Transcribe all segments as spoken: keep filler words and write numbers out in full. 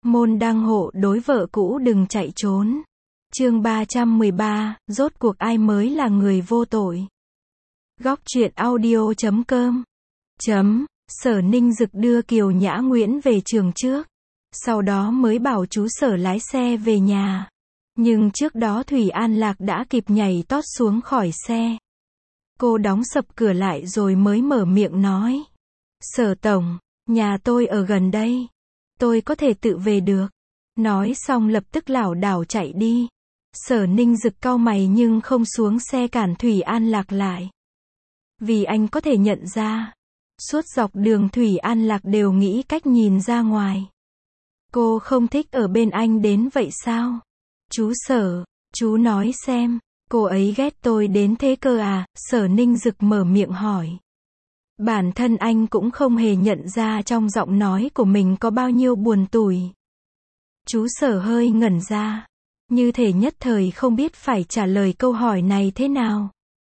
Môn đăng hộ đối vợ cũ đừng chạy trốn. Chương ba trăm mười ba, rốt cuộc ai mới là người vô tội. Góc truyện audio chấm com. Chấm, Sở Ninh Dực đưa Kiều Nhã Nguyễn về trường trước. Sau đó mới bảo chú Sở lái xe về nhà. Nhưng trước đó Thủy An Lạc đã kịp nhảy tót xuống khỏi xe. Cô đóng sập cửa lại rồi mới mở miệng nói. Sở tổng, nhà tôi ở gần đây. Tôi có thể tự về được. Nói xong lập tức lảo đảo chạy đi. Sở Ninh Dực cau mày nhưng không xuống xe cản Thủy An Lạc lại. Vì anh có thể nhận ra. Suốt dọc đường Thủy An Lạc đều nghĩ cách nhìn ra ngoài. Cô không thích ở bên anh đến vậy sao? Chú Sở, chú nói xem, cô ấy ghét tôi đến thế cơ à? Sở Ninh Dực mở miệng hỏi. Bản thân anh cũng không hề nhận ra trong giọng nói của mình có bao nhiêu buồn tủi. Chú Sở hơi ngẩn ra. Như thể nhất thời không biết phải trả lời câu hỏi này thế nào.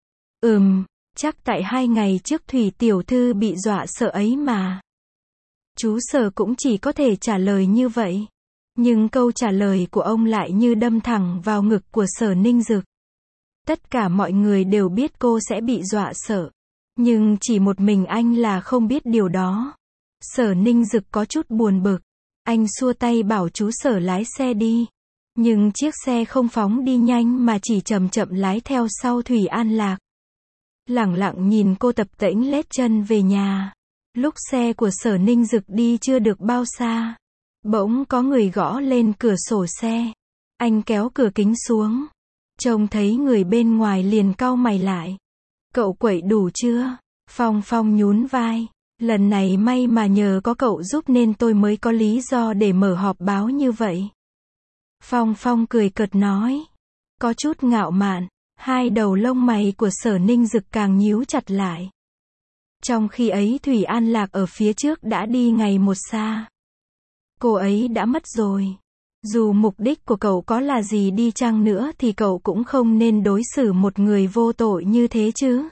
Ừm, chắc tại hai ngày trước Thủy tiểu thư bị dọa sợ ấy mà. Chú Sở cũng chỉ có thể trả lời như vậy. Nhưng câu trả lời của ông lại như đâm thẳng vào ngực của Sở Ninh Dực. Tất cả mọi người đều biết cô sẽ bị dọa sợ. Nhưng chỉ một mình anh là không biết điều đó. Sở Ninh Dực có chút buồn bực. Anh xua tay bảo chú Sở lái xe đi. Nhưng chiếc xe không phóng đi nhanh mà chỉ chậm chậm lái theo sau Thủy An Lạc. Lẳng lặng nhìn cô tập tễnh lết chân về nhà. Lúc xe của Sở Ninh Dực đi chưa được bao xa. Bỗng có người gõ lên cửa sổ xe. Anh kéo cửa kính xuống. Trông thấy người bên ngoài liền cau mày lại. Cậu quậy đủ chưa? Phong Phong nhún vai. Lần này may mà nhờ có cậu giúp nên tôi mới có lý do để mở họp báo như vậy. Phong Phong cười cợt nói. Có chút ngạo mạn. Hai đầu lông mày của Sở Ninh Dực càng nhíu chặt lại. Trong khi ấy Thủy An Lạc ở phía trước đã đi ngày một xa. Cô ấy đã mất rồi. Dù mục đích của cậu có là gì đi chăng nữa thì cậu cũng không nên đối xử một người vô tội như thế chứ.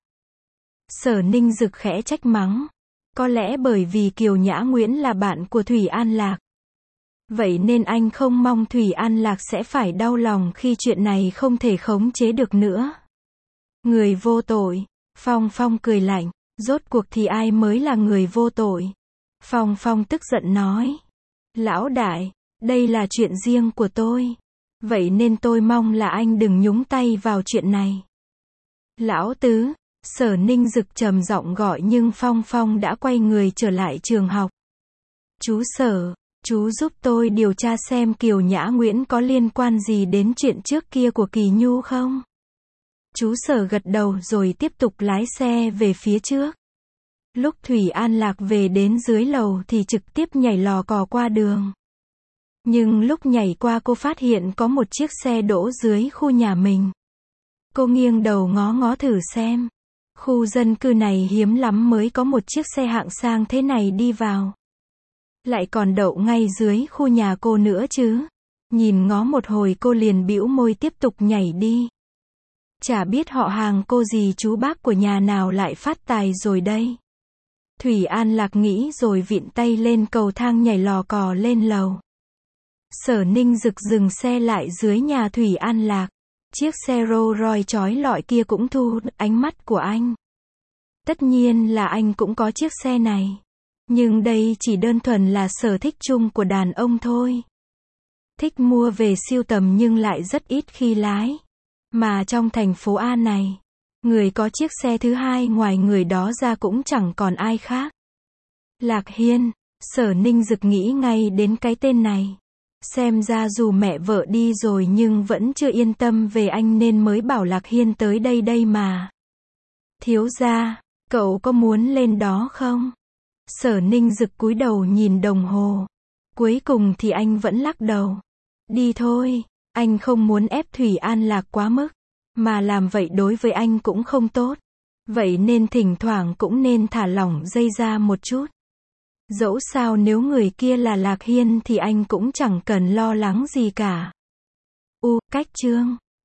Sở Ninh Dực khẽ trách mắng. Có lẽ bởi vì Kiều Nhã Nguyễn là bạn của Thủy An Lạc. Vậy nên anh không mong Thủy An Lạc sẽ phải đau lòng khi chuyện này không thể khống chế được nữa. Người vô tội. Phong Phong cười lạnh. Rốt cuộc thì ai mới là người vô tội? Phong Phong tức giận nói. Lão đại, đây là chuyện riêng của tôi. Vậy nên tôi mong là anh đừng nhúng tay vào chuyện này. Lão tứ, Sở Ninh Dực trầm giọng gọi nhưng Phong Phong đã quay người trở lại trường học. Chú Sở, chú giúp tôi điều tra xem Kiều Nhã Nguyễn có liên quan gì đến chuyện trước kia của Kỳ Nhu không? Chú Sở gật đầu rồi tiếp tục lái xe về phía trước. Lúc Thủy An Lạc về đến dưới lầu thì trực tiếp nhảy lò cò qua đường. Nhưng lúc nhảy qua cô phát hiện có một chiếc xe đỗ dưới khu nhà mình. Cô nghiêng đầu ngó ngó thử xem. Khu dân cư này hiếm lắm mới có một chiếc xe hạng sang thế này đi vào. Lại còn đậu ngay dưới khu nhà cô nữa chứ. Nhìn ngó một hồi cô liền bĩu môi tiếp tục nhảy đi. Chả biết họ hàng cô gì chú bác của nhà nào lại phát tài rồi đây. Thủy An Lạc nghĩ rồi vịn tay lên cầu thang nhảy lò cò lên lầu. Sở Ninh Dực dừng xe lại dưới nhà Thủy An Lạc. Chiếc xe Rolls Royce chói lọi kia cũng thu hút ánh mắt của anh. Tất nhiên là anh cũng có chiếc xe này. Nhưng đây chỉ đơn thuần là sở thích chung của đàn ông thôi. Thích mua về sưu tầm nhưng lại rất ít khi lái. Mà trong thành phố A này, người có chiếc xe thứ hai ngoài người đó ra cũng chẳng còn ai khác. Lạc Hiên, Sở Ninh Dực nghĩ ngay đến cái tên này. Xem ra dù mẹ vợ đi rồi nhưng vẫn chưa yên tâm về anh nên mới bảo Lạc Hiên tới đây đây mà. Thiếu gia, cậu có muốn lên đó không? Sở Ninh Dực cúi đầu nhìn đồng hồ. Cuối cùng thì anh vẫn lắc đầu. Đi thôi, anh không muốn ép Thủy An Lạc quá mức. Mà làm vậy đối với anh cũng không tốt. Vậy nên thỉnh thoảng cũng nên thả lỏng dây ra một chút. Dẫu sao nếu người kia là Lạc Hiên thì anh cũng chẳng cần lo lắng gì cả. U, cách chương.